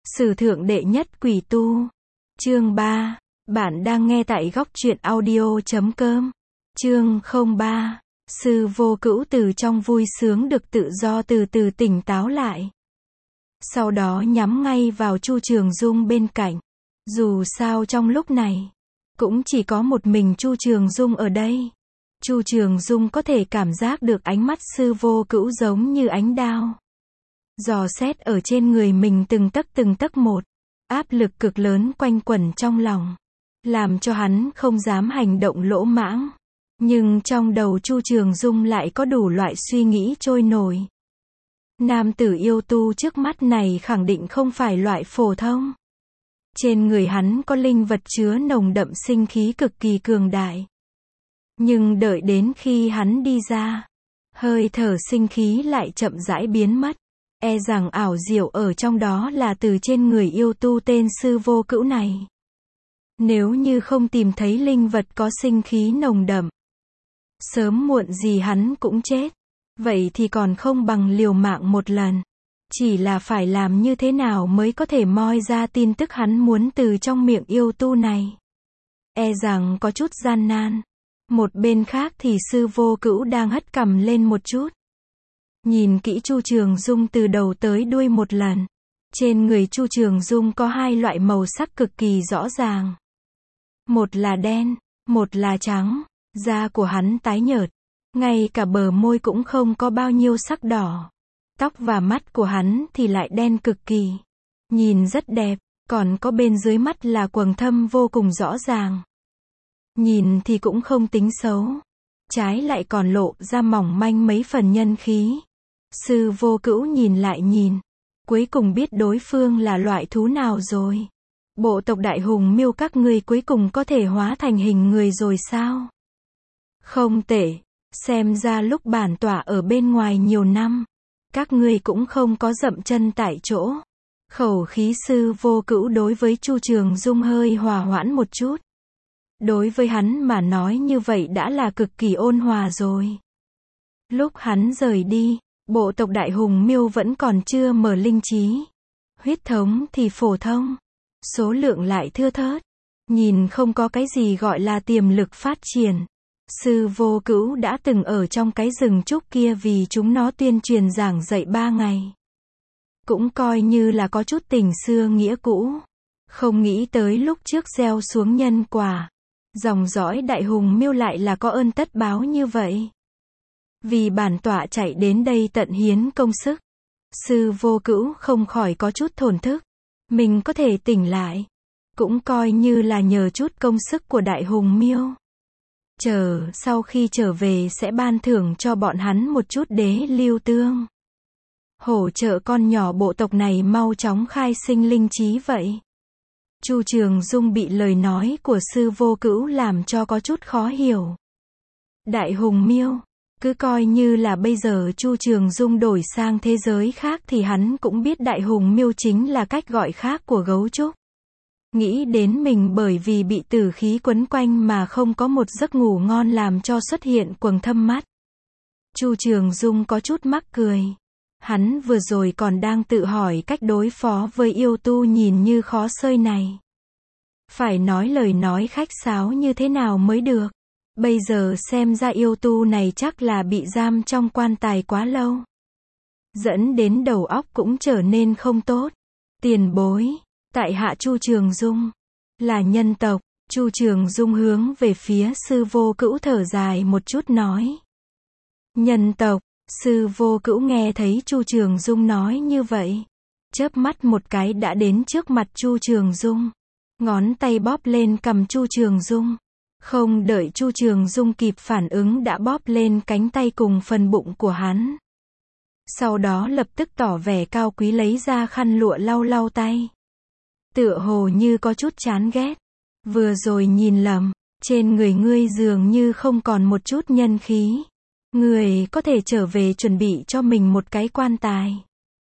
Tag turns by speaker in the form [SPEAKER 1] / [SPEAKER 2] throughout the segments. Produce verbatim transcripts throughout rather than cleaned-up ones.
[SPEAKER 1] Sử thượng đệ nhất quỷ tu. Chương ba. Bạn đang nghe tại góc truyện audio chấm com. Chương không ba. Sư Vô Cữu từ trong vui sướng được tự do từ từ tỉnh táo lại. Sau đó nhắm ngay vào Chu Trường Dung bên cạnh. Dù sao trong lúc này, cũng chỉ có một mình Chu Trường Dung ở đây. Chu Trường Dung có thể cảm giác được ánh mắt Sư Vô Cữu giống như ánh đao dò xét ở trên người mình từng tấc từng tấc một. Áp lực cực lớn quanh quẩn trong lòng, làm cho hắn không dám hành động lỗ mãng. Nhưng trong đầu Chu Trường Dung lại có đủ loại suy nghĩ trôi nổi. Nam tử yêu tu trước mắt này khẳng định không phải loại phổ thông. Trên người hắn có linh vật chứa nồng đậm sinh khí cực kỳ cường đại. Nhưng đợi đến khi hắn đi ra, hơi thở sinh khí lại chậm rãi biến mất. E rằng ảo diệu ở trong đó là từ trên người yêu tu tên Sư Vô Cữu này. Nếu như không tìm thấy linh vật có sinh khí nồng đậm, sớm muộn gì hắn cũng chết. Vậy thì còn không bằng liều mạng một lần. Chỉ là phải làm như thế nào mới có thể moi ra tin tức hắn muốn từ trong miệng yêu tu này. E rằng có chút gian nan. Một bên khác thì Sư Vô Cữu đang hất cằm lên một chút. Nhìn kỹ Chu Trường Dung từ đầu tới đuôi một lần. Trên người Chu Trường Dung có hai loại màu sắc cực kỳ rõ ràng. Một là đen, một là trắng. Da của hắn tái nhợt. Ngay cả bờ môi cũng không có bao nhiêu sắc đỏ. Tóc và mắt của hắn thì lại đen cực kỳ. Nhìn rất đẹp, còn có bên dưới mắt là quầng thâm vô cùng rõ ràng. Nhìn thì cũng không tính xấu. Trái lại còn lộ ra mỏng manh mấy phần nhân khí. Sư Vô Cữu nhìn lại nhìn. Cuối cùng biết đối phương là loại thú nào rồi. Bộ tộc Đại Hùng Miêu các ngươi cuối cùng có thể hóa thành hình người rồi sao? Không tệ. Xem ra lúc bản tọa ở bên ngoài nhiều năm, các ngươi cũng không có dậm chân tại chỗ. Khẩu khí Sư Vô Cữu đối với Chu Trường Dung hơi hòa hoãn một chút. Đối với hắn mà nói như vậy đã là cực kỳ ôn hòa rồi. Lúc hắn rời đi, bộ tộc Đại Hùng Miêu vẫn còn chưa mở linh trí. Huyết thống thì phổ thông, số lượng lại thưa thớt. Nhìn không có cái gì gọi là tiềm lực phát triển. Sư Vô Cữu đã từng ở trong cái rừng trúc kia vì chúng nó tuyên truyền giảng dạy ba ngày. Cũng coi như là có chút tình xưa nghĩa cũ. Không nghĩ tới lúc trước gieo xuống nhân quả. Dòng dõi Đại Hùng Miêu lại là có ơn tất báo như vậy. Vì bản tọa chạy đến đây tận hiến công sức. Sư Vô Cữu không khỏi có chút thổn thức. Mình có thể tỉnh lại. Cũng coi như là nhờ chút công sức của Đại Hùng Miêu. Chờ, sau khi trở về sẽ ban thưởng cho bọn hắn một chút đế lưu tương. Hỗ trợ con nhỏ bộ tộc này mau chóng khai sinh linh trí vậy. Chu Trường Dung bị lời nói của Sư Vô Cữu làm cho có chút khó hiểu. Đại Hùng Miêu, cứ coi như là bây giờ Chu Trường Dung đổi sang thế giới khác thì hắn cũng biết Đại Hùng Miêu chính là cách gọi khác của gấu trúc. Nghĩ đến mình bởi vì bị tử khí quấn quanh mà không có một giấc ngủ ngon làm cho xuất hiện quầng thâm mắt. Chu Trường Dung có chút mắc cười. Hắn vừa rồi còn đang tự hỏi cách đối phó với yêu tu nhìn như khó xơi này. Phải nói lời nói khách sáo như thế nào mới được. Bây giờ xem ra yêu tu này chắc là bị giam trong quan tài quá lâu. Dẫn đến đầu óc cũng trở nên không tốt. Tiền bối. Tại hạ Chu Trường Dung, là nhân tộc. Chu Trường Dung hướng về phía Sư Vô Cữu thở dài một chút nói. Nhân tộc. Sư Vô Cữu nghe thấy Chu Trường Dung nói như vậy, chớp mắt một cái đã đến trước mặt Chu Trường Dung. Ngón tay bóp lên cằm Chu Trường Dung. Không đợi Chu Trường Dung kịp phản ứng đã bóp lên cánh tay cùng phần bụng của hắn. Sau đó lập tức tỏ vẻ cao quý lấy ra khăn lụa lau lau tay. Tựa hồ như có chút chán ghét. Vừa rồi nhìn lầm, trên người ngươi dường như không còn một chút nhân khí. Ngươi có thể trở về chuẩn bị cho mình một cái quan tài.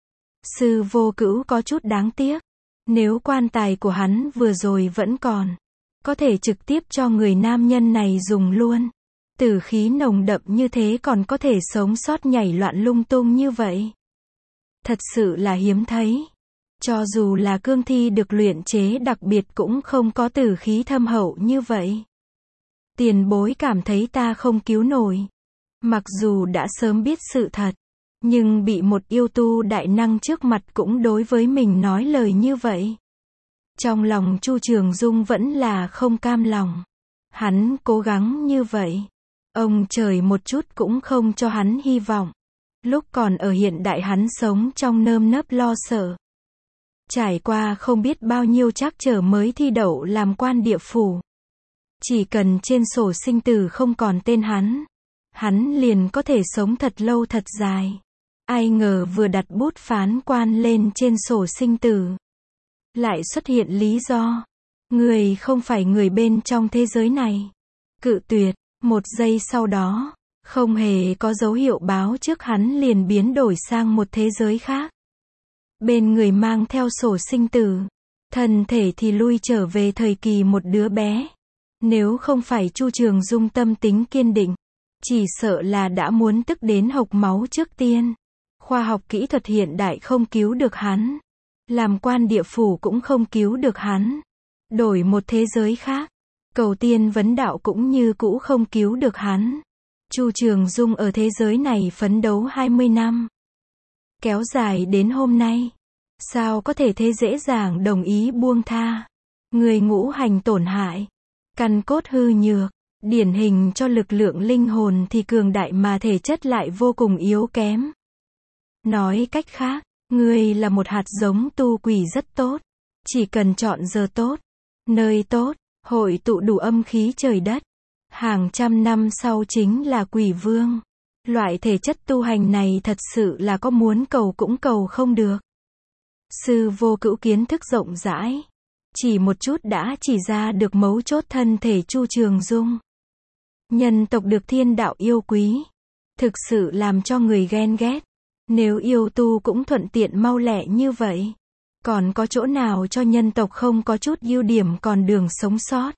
[SPEAKER 1] Sư Vô Cữu có chút đáng tiếc. Nếu quan tài của hắn vừa rồi vẫn còn, có thể trực tiếp cho người nam nhân này dùng luôn. Tử khí nồng đậm như thế còn có thể sống sót nhảy loạn lung tung như vậy. Thật sự là hiếm thấy. Cho dù là cương thi được luyện chế đặc biệt cũng không có tử khí thâm hậu như vậy. Tiền bối cảm thấy ta không cứu nổi. Mặc dù đã sớm biết sự thật, nhưng bị một yêu tu đại năng trước mặt cũng đối với mình nói lời như vậy. Trong lòng Chu Trường Dung vẫn là không cam lòng. Hắn cố gắng như vậy. Ông trời một chút cũng không cho hắn hy vọng. Lúc còn ở hiện đại hắn sống trong nơm nớp lo sợ. Trải qua không biết bao nhiêu trắc trở mới thi đậu làm quan địa phủ. Chỉ cần trên sổ sinh tử không còn tên hắn, hắn liền có thể sống thật lâu thật dài. Ai ngờ vừa đặt bút phán quan lên trên sổ sinh tử, lại xuất hiện lý do. Người không phải người bên trong thế giới này. Cự tuyệt. Một giây sau đó, không hề có dấu hiệu báo trước hắn liền biến đổi sang một thế giới khác. Bên người mang theo sổ sinh tử, thân thể thì lui trở về thời kỳ một đứa bé. Nếu không phải Chu Trường Dung tâm tính kiên định, chỉ sợ là đã muốn tức đến hộc máu trước tiên. Khoa học kỹ thuật hiện đại không cứu được hắn. Làm quan địa phủ cũng không cứu được hắn. Đổi một thế giới khác, cầu tiên vấn đạo cũng như cũ không cứu được hắn. Chu Trường Dung ở thế giới này phấn đấu hai mươi năm. Kéo dài đến hôm nay. Sao có thể thế dễ dàng đồng ý buông tha. Người ngũ hành tổn hại. Căn cốt hư nhược. Điển hình cho lực lượng linh hồn thì cường đại mà thể chất lại vô cùng yếu kém. Nói cách khác, ngươi là một hạt giống tu quỷ rất tốt. Chỉ cần chọn giờ tốt, nơi tốt, hội tụ đủ âm khí trời đất. Hàng trăm năm sau chính là quỷ vương. Loại thể chất tu hành này thật sự là có muốn cầu cũng cầu không được. Sư Vô Cữu kiến thức rộng rãi. Chỉ một chút đã chỉ ra được mấu chốt thân thể Chu Trường Dung. Nhân tộc được thiên đạo yêu quý. Thực sự làm cho người ghen ghét. Nếu yêu tu cũng thuận tiện mau lẹ như vậy, còn có chỗ nào cho nhân tộc không có chút ưu điểm còn đường sống sót.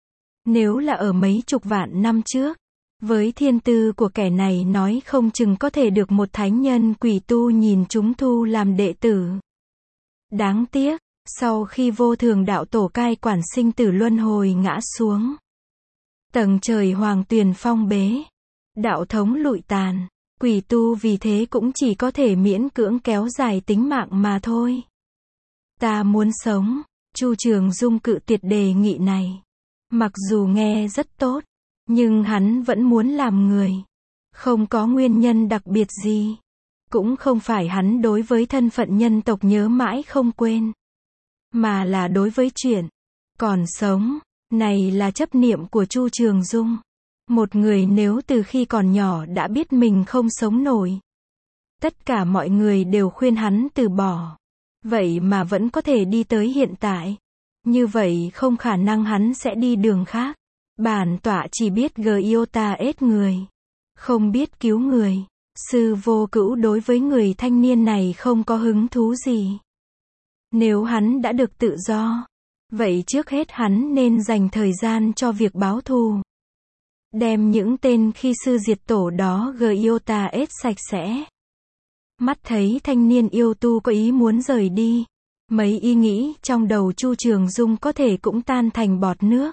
[SPEAKER 1] Nếu là ở mấy chục vạn năm trước, với thiên tư của kẻ này nói không chừng có thể được một thánh nhân quỷ tu nhìn chúng thu làm đệ tử. Đáng tiếc, sau khi vô thường đạo tổ cai quản sinh tử luân hồi ngã xuống, tầng trời hoàng tuyền phong bế, đạo thống lụi tàn, quỷ tu vì thế cũng chỉ có thể miễn cưỡng kéo dài tính mạng mà thôi. Ta muốn sống. Chu Trường Dung cự tuyệt đề nghị này. Mặc dù nghe rất tốt, nhưng hắn vẫn muốn làm người. Không có nguyên nhân đặc biệt gì. Cũng không phải hắn đối với thân phận nhân tộc nhớ mãi không quên, mà là đối với chuyện còn sống này là chấp niệm của Chu Trường Dung. Một người nếu từ khi còn nhỏ đã biết mình không sống nổi, tất cả mọi người đều khuyên hắn từ bỏ, vậy mà vẫn có thể đi tới hiện tại, như vậy không khả năng hắn sẽ đi đường khác. Bản tọa chỉ biết giota ết người, không biết cứu người. Sư Vô Cữu đối với người thanh niên này không có hứng thú gì. Nếu hắn đã được tự do, vậy trước hết hắn nên dành thời gian cho việc báo thù. Đem những tên khi sư diệt tổ đó giota ết sạch sẽ. Mắt thấy thanh niên yêu tu có ý muốn rời đi, mấy ý nghĩ trong đầu Chu Trường Dung có thể cũng tan thành bọt nước.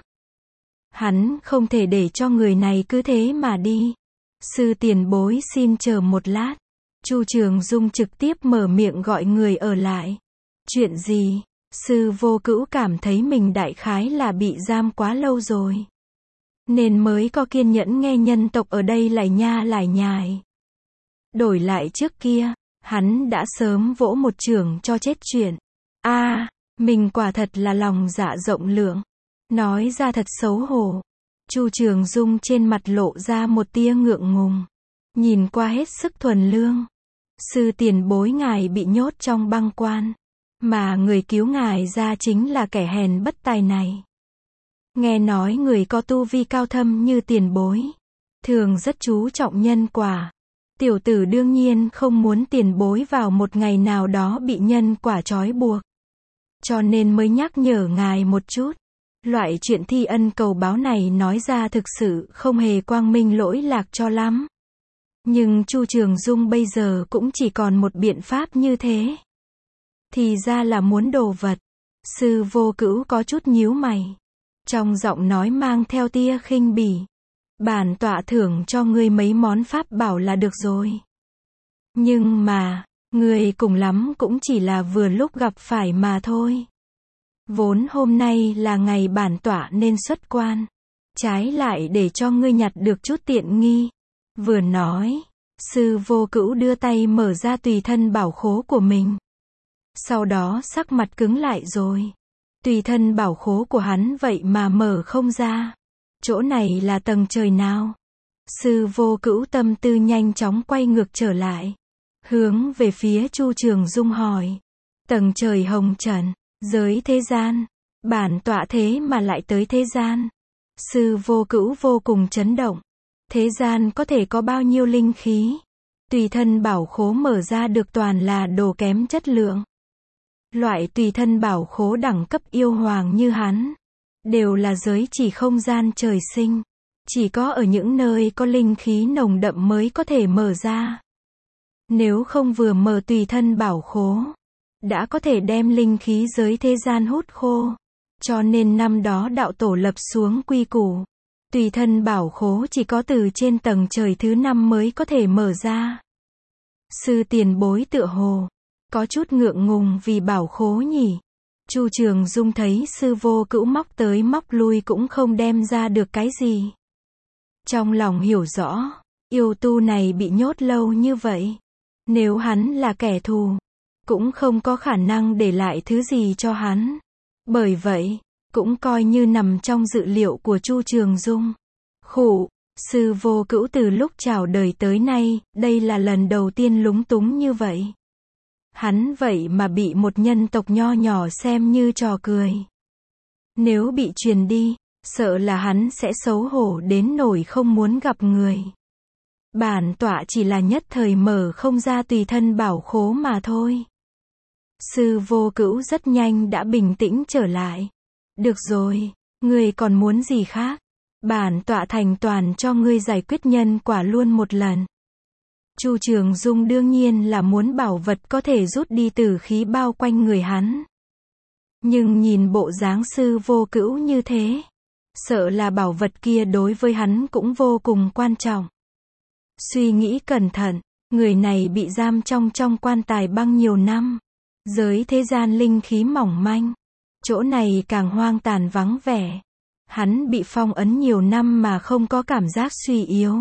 [SPEAKER 1] Hắn không thể để cho người này cứ thế mà đi. Sư tiền bối xin chờ một lát. Chu Trường Dung trực tiếp mở miệng gọi người ở lại. Chuyện gì? Sư Vô Cữu cảm thấy mình đại khái là bị giam quá lâu rồi, nên mới có kiên nhẫn nghe nhân tộc ở đây lải nha lải nhải. Đổi lại trước kia, hắn đã sớm vỗ một chưởng cho chết chuyện. A, à, mình quả thật là lòng dạ rộng lượng. Nói ra thật xấu hổ. Chu Trường Dung trên mặt lộ ra một tia ngượng ngùng. Nhìn qua hết sức thuần lương. Sư tiền bối ngài bị nhốt trong băng quan, mà người cứu ngài ra chính là kẻ hèn bất tài này. Nghe nói người có tu vi cao thâm như tiền bối, thường rất chú trọng nhân quả. Tiểu tử đương nhiên không muốn tiền bối vào một ngày nào đó bị nhân quả trói buộc. Cho nên mới nhắc nhở ngài một chút. Loại chuyện thi ân cầu báo này nói ra thực sự không hề quang minh lỗi lạc cho lắm. Nhưng Chu Trường Dung bây giờ cũng chỉ còn một biện pháp như thế. Thì ra là muốn đồ vật. Sư Vô Cữu có chút nhíu mày. Trong giọng nói mang theo tia khinh bỉ. Bản tọa thưởng cho ngươi mấy món pháp bảo là được rồi. Nhưng mà, ngươi cùng lắm cũng chỉ là vừa lúc gặp phải mà thôi. Vốn hôm nay là ngày bản tọa nên xuất quan. Trái lại để cho ngươi nhặt được chút tiện nghi. Vừa nói, Sư Vô Cữu đưa tay mở ra tùy thân bảo khố của mình. Sau đó sắc mặt cứng lại rồi. Tùy thân bảo khố của hắn vậy mà mở không ra. Chỗ này là tầng trời nào? Sư Vô Cữu tâm tư nhanh chóng quay ngược trở lại. Hướng về phía Chu Trường Dung hỏi. Tầng trời hồng trần, giới thế gian. Bản tọa thế mà lại tới thế gian. Sư Vô Cữu vô cùng chấn động. Thế gian có thể có bao nhiêu linh khí? Tùy thân bảo khố mở ra được toàn là đồ kém chất lượng. Loại tùy thân bảo khố đẳng cấp yêu hoàng như hắn. Đều là giới chỉ không gian trời sinh. Chỉ có ở những nơi có linh khí nồng đậm mới có thể mở ra. Nếu không vừa mở tùy thân bảo khố, đã có thể đem linh khí giới thế gian hút khô. Cho nên năm đó đạo tổ lập xuống quy củ. Tùy thân bảo khố chỉ có từ trên tầng trời thứ năm mới có thể mở ra. Sư tiền bối tựa hồ có chút ngượng ngùng vì bảo khố nhỉ. Chu Trường Dung thấy Sư Vô Cữu móc tới móc lui cũng không đem ra được cái gì. Trong lòng hiểu rõ, yêu tu này bị nhốt lâu như vậy. Nếu hắn là kẻ thù, cũng không có khả năng để lại thứ gì cho hắn. Bởi vậy, cũng coi như nằm trong dự liệu của Chu Trường Dung. Khụ, Sư Vô Cữu từ lúc chào đời tới nay, đây là lần đầu tiên lúng túng như vậy. Hắn vậy mà bị một nhân tộc nho nhỏ xem như trò cười. Nếu bị truyền đi, sợ là hắn sẽ xấu hổ đến nỗi không muốn gặp người. Bản tọa chỉ là nhất thời mở không ra tùy thân bảo khố mà thôi. Sư Vô Cữu rất nhanh đã bình tĩnh trở lại. Được rồi, ngươi còn muốn gì khác? Bản tọa thành toàn cho ngươi giải quyết nhân quả luôn một lần. Chu Trường Dung đương nhiên là muốn bảo vật có thể rút đi tử khí bao quanh người hắn. Nhưng nhìn bộ dáng Sư Vô Cữu như thế, sợ là bảo vật kia đối với hắn cũng vô cùng quan trọng. Suy nghĩ cẩn thận, người này bị giam trong trong quan tài băng nhiều năm. Giới thế gian linh khí mỏng manh. Chỗ này càng hoang tàn vắng vẻ. Hắn bị phong ấn nhiều năm mà không có cảm giác suy yếu.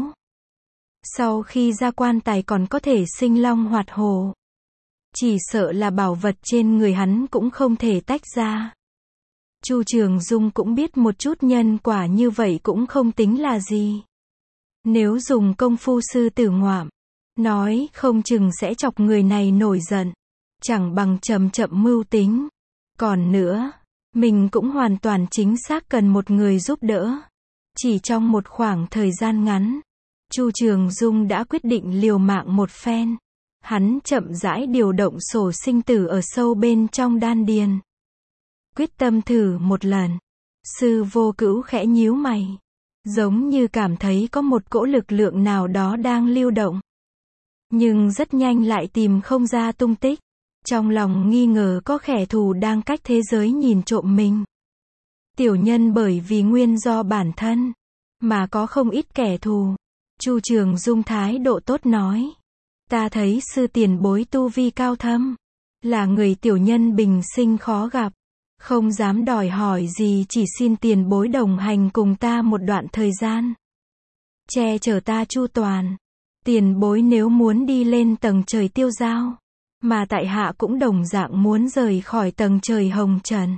[SPEAKER 1] Sau khi ra quan tài còn có thể sinh long hoạt hổ. Chỉ sợ là bảo vật trên người hắn cũng không thể tách ra. Chu Trường Dung cũng biết một chút nhân quả như vậy cũng không tính là gì. Nếu dùng công phu sư tử ngoạm, nói không chừng sẽ chọc người này nổi giận. Chẳng bằng chậm chậm mưu tính. Còn nữa, mình cũng hoàn toàn chính xác cần một người giúp đỡ. Chỉ trong một khoảng thời gian ngắn, Chu Trường Dung đã quyết định liều mạng một phen. Hắn chậm rãi điều động sổ sinh tử ở sâu bên trong đan điền. Quyết tâm thử một lần. Sư Vô Cữu khẽ nhíu mày. Giống như cảm thấy có một cỗ lực lượng nào đó đang lưu động. Nhưng rất nhanh lại tìm không ra tung tích. Trong lòng nghi ngờ có kẻ thù đang cách thế giới nhìn trộm mình. Tiểu nhân bởi vì nguyên do bản thân, mà có không ít kẻ thù. Chu Trường Dung thái độ tốt nói. Ta thấy sư tiền bối tu vi cao thâm. Là người tiểu nhân bình sinh khó gặp. Không dám đòi hỏi gì, chỉ xin tiền bối đồng hành cùng ta một đoạn thời gian. Che chở ta chu toàn. Tiền bối nếu muốn đi lên tầng trời tiêu giao, mà tại hạ cũng đồng dạng muốn rời khỏi tầng trời hồng trần.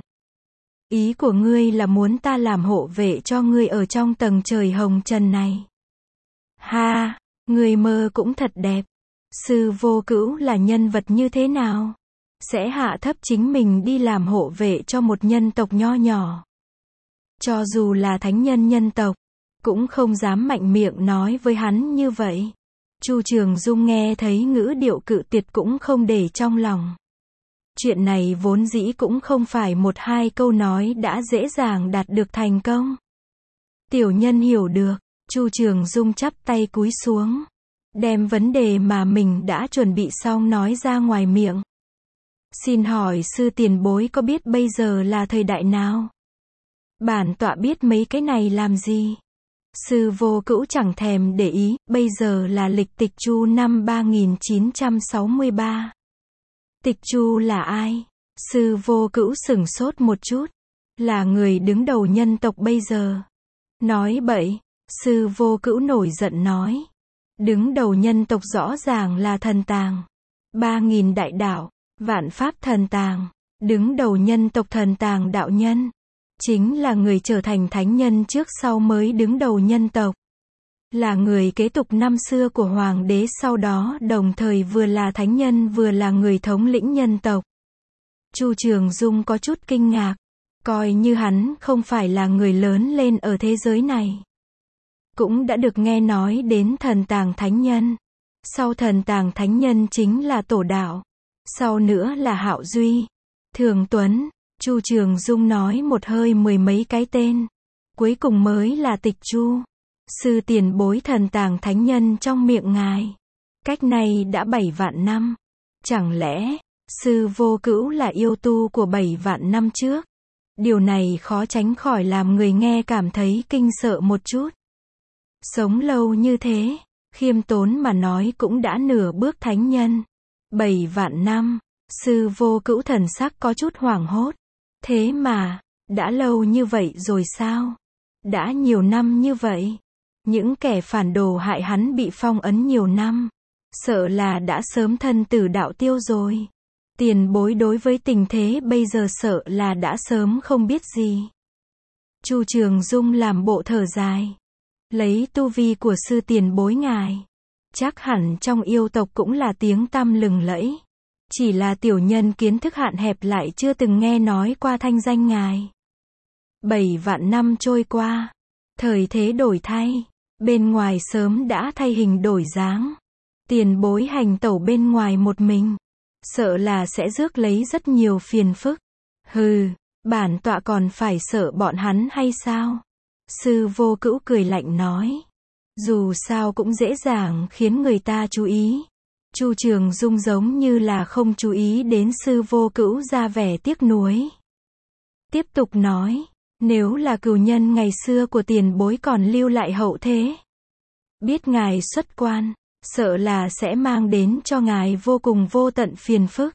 [SPEAKER 1] Ý của ngươi là muốn ta làm hộ vệ cho ngươi ở trong tầng trời hồng trần này. Ha, ngươi mơ cũng thật đẹp. Sư Vô Cữu là nhân vật như thế nào? Sẽ hạ thấp chính mình đi làm hộ vệ cho một nhân tộc nho nhỏ. Cho dù là thánh nhân nhân tộc, cũng không dám mạnh miệng nói với hắn như vậy. Chu Trường Dung nghe thấy ngữ điệu cự tuyệt cũng không để trong lòng. Chuyện này vốn dĩ cũng không phải một hai câu nói đã dễ dàng đạt được thành công. Tiểu nhân hiểu được. Chu Trường Dung chắp tay cúi xuống, đem vấn đề mà mình đã chuẩn bị xong nói ra ngoài miệng. Xin hỏi sư tiền bối có biết bây giờ là thời đại nào? Bản tọa biết mấy cái này làm gì? Sư Vô Cữu chẳng thèm để ý, bây giờ là lịch Tịch Chu năm ba nghìn chín trăm sáu mươi ba. Tịch Chu là ai? Sư Vô Cữu sửng sốt một chút. Là người đứng đầu nhân tộc bây giờ. Nói bậy, Sư Vô Cữu nổi giận nói. Đứng đầu nhân tộc rõ ràng là Thần Tàng. Ba nghìn đại đạo, vạn pháp Thần Tàng. Đứng đầu nhân tộc Thần Tàng đạo nhân. Chính là người trở thành thánh nhân trước sau mới đứng đầu nhân tộc. Là người kế tục năm xưa của hoàng đế, sau đó đồng thời vừa là thánh nhân vừa là người thống lĩnh nhân tộc. Chu Trường Dung có chút kinh ngạc. Coi như hắn không phải là người lớn lên ở thế giới này. Cũng đã được nghe nói đến Thần Tàng thánh nhân. Sau Thần Tàng thánh nhân chính là Tổ Đạo. Sau nữa là Hạo Duy, Thường Tuấn. Chu Trường Dung nói một hơi mười mấy cái tên. Cuối cùng mới là Tịch Chu. Sư tiền bối Thần Tàng thánh nhân trong miệng ngài. Cách này đã bảy vạn năm. Chẳng lẽ, Sư Vô Cữu là yêu tu của bảy vạn năm trước? Điều này khó tránh khỏi làm người nghe cảm thấy kinh sợ một chút. Sống lâu như thế, khiêm tốn mà nói cũng đã nửa bước thánh nhân. Bảy vạn năm, Sư Vô Cữu thần sắc có chút hoảng hốt. Thế mà, đã lâu như vậy rồi sao? Đã nhiều năm như vậy. Những kẻ phản đồ hại hắn bị phong ấn nhiều năm. Sợ là đã sớm thân tử đạo tiêu rồi. Tiền bối đối với tình thế bây giờ sợ là đã sớm không biết gì. Chu Trường Dung làm bộ thở dài. Lấy tu vi của sư tiền bối ngài. Chắc hẳn trong yêu tộc cũng là tiếng tăm lừng lẫy. Chỉ là tiểu nhân kiến thức hạn hẹp lại chưa từng nghe nói qua thanh danh ngài. Bảy vạn năm trôi qua. Thời thế đổi thay. Bên ngoài sớm đã thay hình đổi dáng. Tiền bối hành tẩu bên ngoài một mình. Sợ là sẽ rước lấy rất nhiều phiền phức. Hừ, bản tọa còn phải sợ bọn hắn hay sao? Sư Vô Cữu cười lạnh nói. Dù sao cũng dễ dàng khiến người ta chú ý. Chu Trường Dung giống như là không chú ý đến Sư Vô Cữu ra vẻ tiếc nuối. Tiếp tục nói. Nếu là cừu nhân ngày xưa của tiền bối còn lưu lại hậu thế. Biết ngài xuất quan. Sợ là sẽ mang đến cho ngài vô cùng vô tận phiền phức.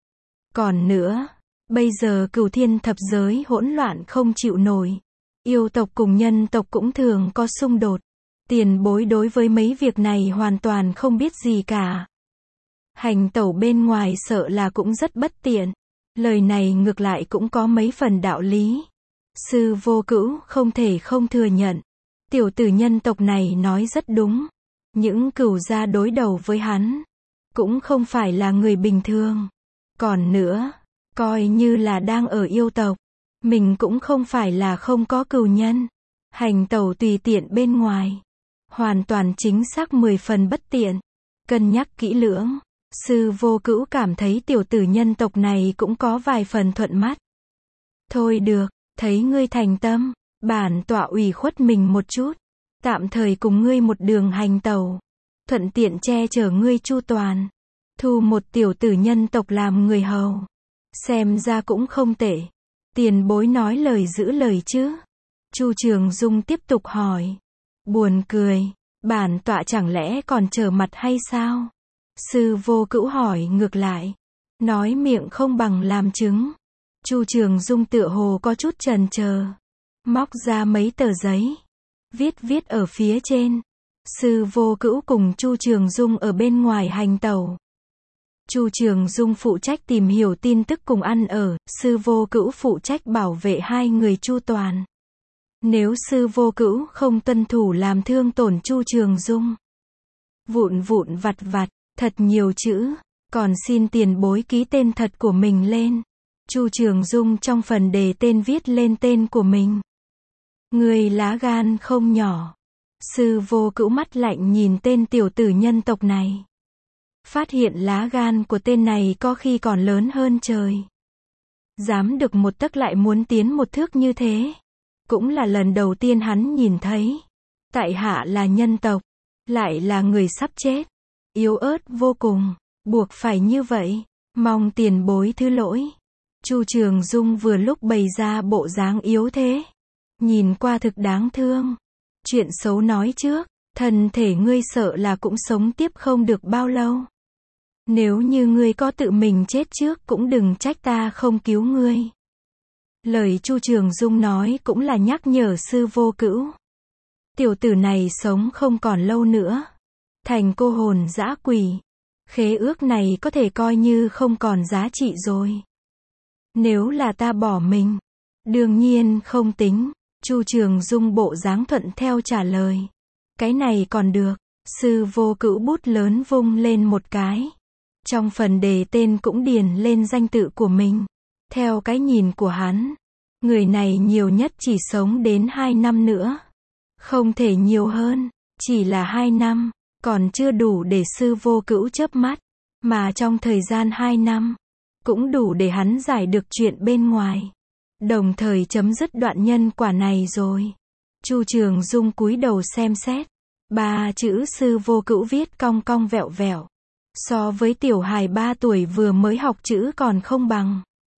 [SPEAKER 1] Còn nữa, bây giờ cửu thiên thập giới hỗn loạn không chịu nổi. Yêu tộc cùng nhân tộc cũng thường có xung đột. Tiền bối đối với mấy việc này hoàn toàn không biết gì cả. Hành tẩu bên ngoài sợ là cũng rất bất tiện. Lời này ngược lại cũng có mấy phần đạo lý. Sư Vô Cữu không thể không thừa nhận. Tiểu tử nhân tộc này nói rất đúng. Những cửu gia đối đầu với hắn, cũng không phải là người bình thường. Còn nữa, coi như là đang ở yêu tộc, mình cũng không phải là không có cừu nhân. Hành tẩu tùy tiện bên ngoài, hoàn toàn chính xác mười phần bất tiện. Cân nhắc kỹ lưỡng, Sư Vô Cữu cảm thấy tiểu tử nhân tộc này cũng có vài phần thuận mắt. Thôi được, thấy ngươi thành tâm, bản tọa ủy khuất mình một chút. Tạm thời cùng ngươi một đường hành tẩu. Thuận tiện che chở ngươi chu toàn. Thu một tiểu tử nhân tộc làm người hầu. Xem ra cũng không tệ. Tiền bối nói lời giữ lời chứ. Chu Trường Dung tiếp tục hỏi. Buồn cười. Bản tọa chẳng lẽ còn trở mặt hay sao? Sư Vô Cữu hỏi ngược lại. Nói miệng không bằng làm chứng. Chu Trường Dung tựa hồ có chút chần chờ. Móc ra mấy tờ giấy. Viết viết ở phía trên. Sư Vô Cữu cùng Chu Trường Dung ở bên ngoài hành tẩu. Chu Trường Dung phụ trách tìm hiểu tin tức cùng ăn ở, Sư Vô Cữu phụ trách bảo vệ hai người chu toàn. Nếu Sư Vô Cữu không tuân thủ làm thương tổn Chu Trường Dung. Vụn vụn vặt vặt, thật nhiều chữ, còn xin tiền bối ký tên thật của mình lên. Chu Trường Dung trong phần đề tên viết lên tên của mình. Người lá gan không nhỏ. Sư Vô Cữu mắt lạnh nhìn tên tiểu tử nhân tộc này. Phát hiện lá gan của tên này có khi còn lớn hơn trời. Dám được một tấc lại muốn tiến một thước như thế. Cũng là lần đầu tiên hắn nhìn thấy. Tại hạ là nhân tộc. Lại là người sắp chết. Yếu ớt vô cùng. Buộc phải như vậy. Mong tiền bối thứ lỗi. Chu Trường Dung vừa lúc bày ra bộ dáng yếu thế. Nhìn qua thực đáng thương. Chuyện xấu nói trước, thân thể ngươi sợ là cũng sống tiếp không được bao lâu. Nếu như ngươi có tự mình chết trước cũng đừng trách ta không cứu ngươi. Lời Chu Trường Dung nói cũng là nhắc nhở Sư Vô Cữu. Tiểu tử này sống không còn lâu nữa. Thành cô hồn dã quỷ. Khế ước này có thể coi như không còn giá trị rồi. Nếu là ta bỏ mình, đương nhiên không tính. Chu Trường Dung bộ dáng thuận theo trả lời. Cái này còn được. Sư Vô Cữu bút lớn vung lên một cái. Trong phần đề tên cũng điền lên danh tự của mình. Theo cái nhìn của hắn, người này nhiều nhất chỉ sống đến hai năm nữa. Không thể nhiều hơn, chỉ là hai năm, còn chưa đủ để Sư Vô Cữu chớp mắt. Mà trong thời gian hai năm, cũng đủ để hắn giải được chuyện bên ngoài. Đồng thời chấm dứt đoạn nhân quả này rồi. Chu Trường Dung cúi đầu xem xét. Ba chữ Sư Vô Cữu viết cong cong vẹo vẹo. So với tiểu hài ba tuổi vừa mới học chữ còn không bằng.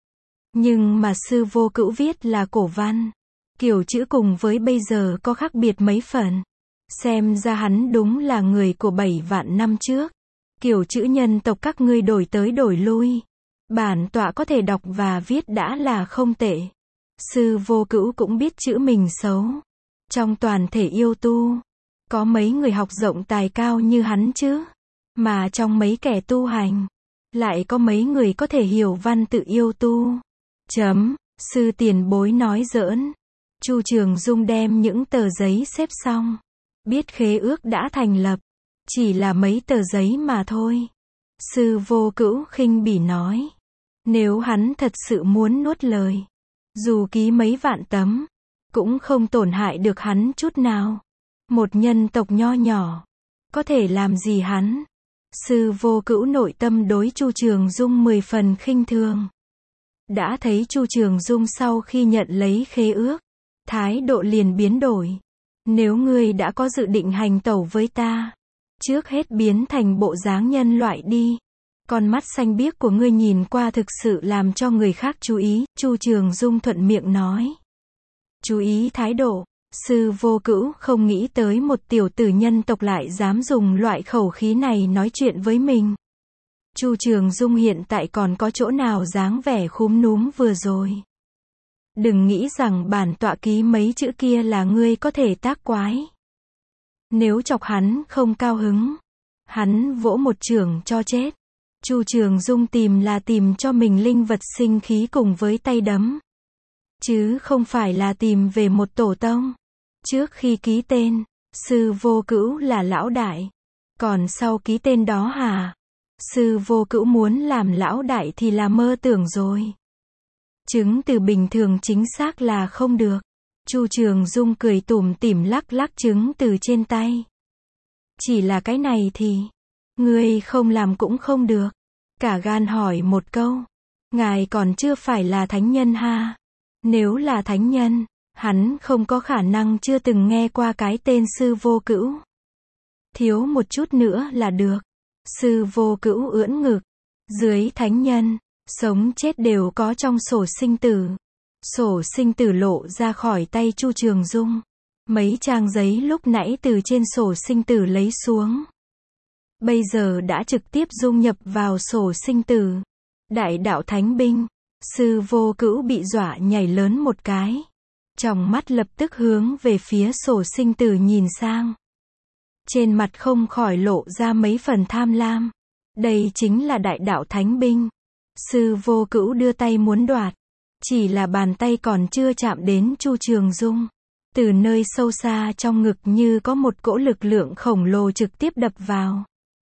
[SPEAKER 1] Nhưng mà Sư Vô Cữu viết là cổ văn. Kiểu chữ cùng với bây giờ có khác biệt mấy phần. Xem ra hắn đúng là người của bảy vạn năm trước. Kiểu chữ nhân tộc các ngươi đổi tới đổi lui. Bản tọa có thể đọc và viết đã là không tệ. Sư Vô Cữu cũng biết chữ mình xấu. Trong toàn thể yêu tu, có mấy người học rộng tài cao như hắn chứ? Mà trong mấy kẻ tu hành, lại có mấy người có thể hiểu văn tự yêu tu. Chấm, sư tiền bối nói giỡn. Chu Trường Dung đem những tờ giấy xếp xong. Biết khế ước đã thành lập. Chỉ là mấy tờ giấy mà thôi. Sư Vô Cữu khinh bỉ nói. Nếu hắn thật sự muốn nuốt lời, dù ký mấy vạn tấm, cũng không tổn hại được hắn chút nào. Một nhân tộc nho nhỏ, có thể làm gì hắn? Sư Vô Cữu nội tâm đối Chu Trường Dung mười phần khinh thường. Đã thấy Chu Trường Dung sau khi nhận lấy khế ước, thái độ liền biến đổi. Nếu ngươi đã có dự định hành tẩu với ta, trước hết biến thành bộ dáng nhân loại đi. Con mắt xanh biếc của ngươi nhìn qua thực sự làm cho người khác chú ý. Chu Trường Dung thuận miệng nói. Chú ý thái độ. Sư Vô Cữu không nghĩ tới một tiểu tử nhân tộc lại dám dùng loại khẩu khí này nói chuyện với mình. Chu Trường Dung hiện tại còn có chỗ nào dáng vẻ khúm núm vừa rồi. Đừng nghĩ rằng bản tọa ký mấy chữ kia là ngươi có thể tác quái. Nếu chọc hắn không cao hứng, hắn vỗ một chưởng cho chết. Chu Trường Dung tìm là tìm cho mình linh vật sinh khí cùng với tay đấm. Chứ không phải là tìm về một tổ tông. Trước khi ký tên, Sư Vô Cữu là lão đại. Còn sau ký tên đó hả? Sư Vô Cữu muốn làm lão đại thì là mơ tưởng rồi. Chứng từ bình thường chính xác là không được. Chu Trường Dung cười tủm tỉm lắc lắc chứng từ trên tay. Chỉ là cái này thì, ngươi không làm cũng không được. Cả gan hỏi một câu. Ngài còn chưa phải là thánh nhân ha? Nếu là thánh nhân, hắn không có khả năng chưa từng nghe qua cái tên Sư Vô Cữu. Thiếu một chút nữa là được. Sư Vô Cữu ưỡn ngực. Dưới thánh nhân, sống chết đều có trong sổ sinh tử. Sổ sinh tử lộ ra khỏi tay Chu Trường Dung. Mấy trang giấy lúc nãy từ trên sổ sinh tử lấy xuống. Bây giờ đã trực tiếp dung nhập vào sổ sinh tử. Đại đạo thánh binh. Sư Vô Cữu bị dọa nhảy lớn một cái. Trong mắt lập tức hướng về phía sổ sinh tử nhìn sang. Trên mặt không khỏi lộ ra mấy phần tham lam. Đây chính là đại đạo thánh binh. Sư Vô Cữu đưa tay muốn đoạt. Chỉ là bàn tay còn chưa chạm đến Chu Trường Dung. Từ nơi sâu xa trong ngực như có một cỗ lực lượng khổng lồ trực tiếp đập vào.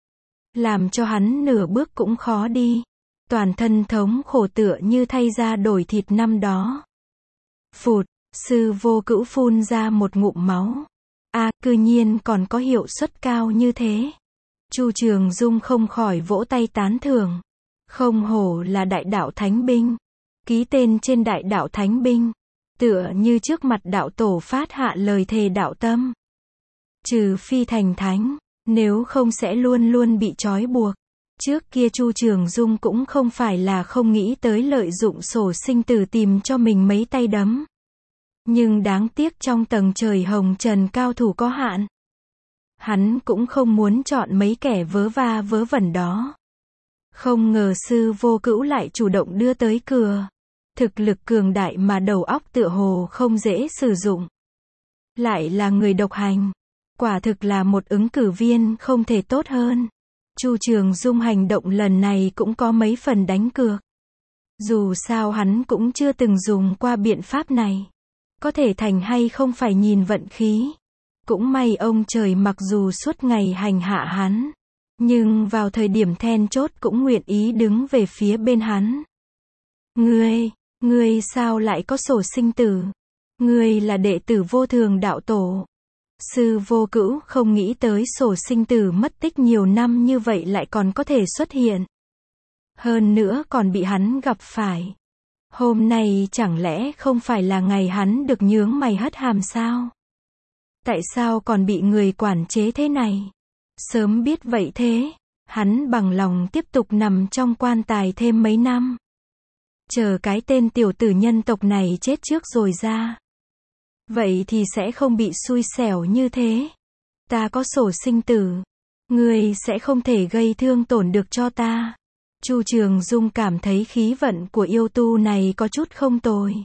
[SPEAKER 1] Làm cho hắn nửa bước cũng khó đi. Toàn thân thống khổ tựa như thay ra đổi thịt năm đó. Phụt, Sư Vô Cữu phun ra một ngụm máu. A, à, cư nhiên còn có hiệu suất cao như thế. Chu Trường Dung không khỏi vỗ tay tán thưởng. Không hổ là đại đạo thánh binh. Ký tên trên đại đạo thánh binh. Tựa như trước mặt đạo tổ phát hạ lời thề đạo tâm. Trừ phi thành thánh, nếu không sẽ luôn luôn bị trói buộc. Trước kia Chu Trường Dung cũng không phải là không nghĩ tới lợi dụng sổ sinh tử tìm cho mình mấy tay đấm. Nhưng đáng tiếc trong tầng trời hồng trần cao thủ có hạn. Hắn cũng không muốn chọn mấy kẻ vớ va vớ vẩn đó. Không ngờ Sư Vô Cữu lại chủ động đưa tới cửa. Thực lực cường đại mà đầu óc tựa hồ không dễ sử dụng. Lại là người độc hành. Quả thực là một ứng cử viên không thể tốt hơn. Chu Trường Dung hành động lần này cũng có mấy phần đánh cược. Dù sao hắn cũng chưa từng dùng qua biện pháp này. Có thể thành hay không phải nhìn vận khí. Cũng may ông trời mặc dù suốt ngày hành hạ hắn. Nhưng vào thời điểm then chốt cũng nguyện ý đứng về phía bên hắn. Ngươi, ngươi sao lại có sổ sinh tử? Ngươi là đệ tử Vô Thường đạo tổ. Sư Vô Cữu không nghĩ tới sổ sinh tử mất tích nhiều năm như vậy lại còn có thể xuất hiện. Hơn nữa còn bị hắn gặp phải. Hôm nay chẳng lẽ không phải là ngày hắn được nhướng mày hất hàm sao? Tại sao còn bị người quản chế thế này? Sớm biết vậy thế, hắn bằng lòng tiếp tục nằm trong quan tài thêm mấy năm. Chờ cái tên tiểu tử nhân tộc này chết trước rồi ra. Vậy thì sẽ không bị xui xẻo như thế. Ta có sổ sinh tử. Ngươi sẽ không thể gây thương tổn được cho ta. Chu Trường Dung cảm thấy khí vận của yêu tu này có chút không tồi.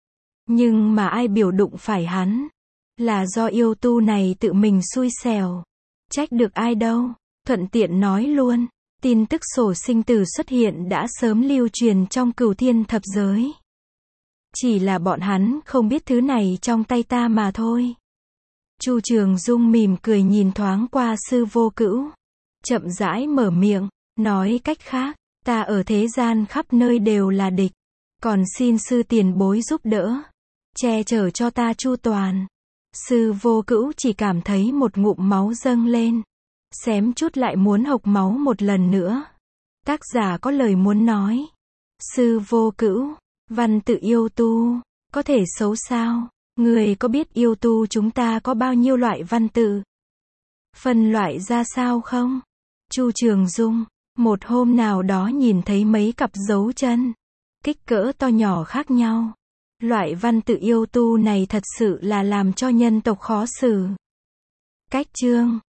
[SPEAKER 1] Nhưng mà ai biểu đụng phải hắn? Là do yêu tu này tự mình xui xẻo. Trách được ai đâu. Thuận tiện nói luôn. Tin tức sổ sinh tử xuất hiện đã sớm lưu truyền trong cửu thiên thập giới. Chỉ là bọn hắn không biết thứ này trong tay ta mà thôi. Chu Trường Dung mỉm cười nhìn thoáng qua Sư Vô Cữu. Chậm rãi mở miệng, nói cách khác, ta ở thế gian khắp nơi đều là địch. Còn xin sư tiền bối giúp đỡ. Che chở cho ta chu toàn. Sư Vô Cữu chỉ cảm thấy một ngụm máu dâng lên. Xém chút lại muốn hộc máu một lần nữa. Tác giả có lời muốn nói. Sư Vô Cữu, văn tự yêu tu, có thể xấu sao? Người có biết yêu tu chúng ta có bao nhiêu loại văn tự? Phân loại ra sao không? Chu Trường Dung, một hôm nào đó nhìn thấy mấy cặp dấu chân, kích cỡ to nhỏ khác nhau. Loại văn tự yêu tu này thật sự là làm cho nhân tộc khó xử. Cách chương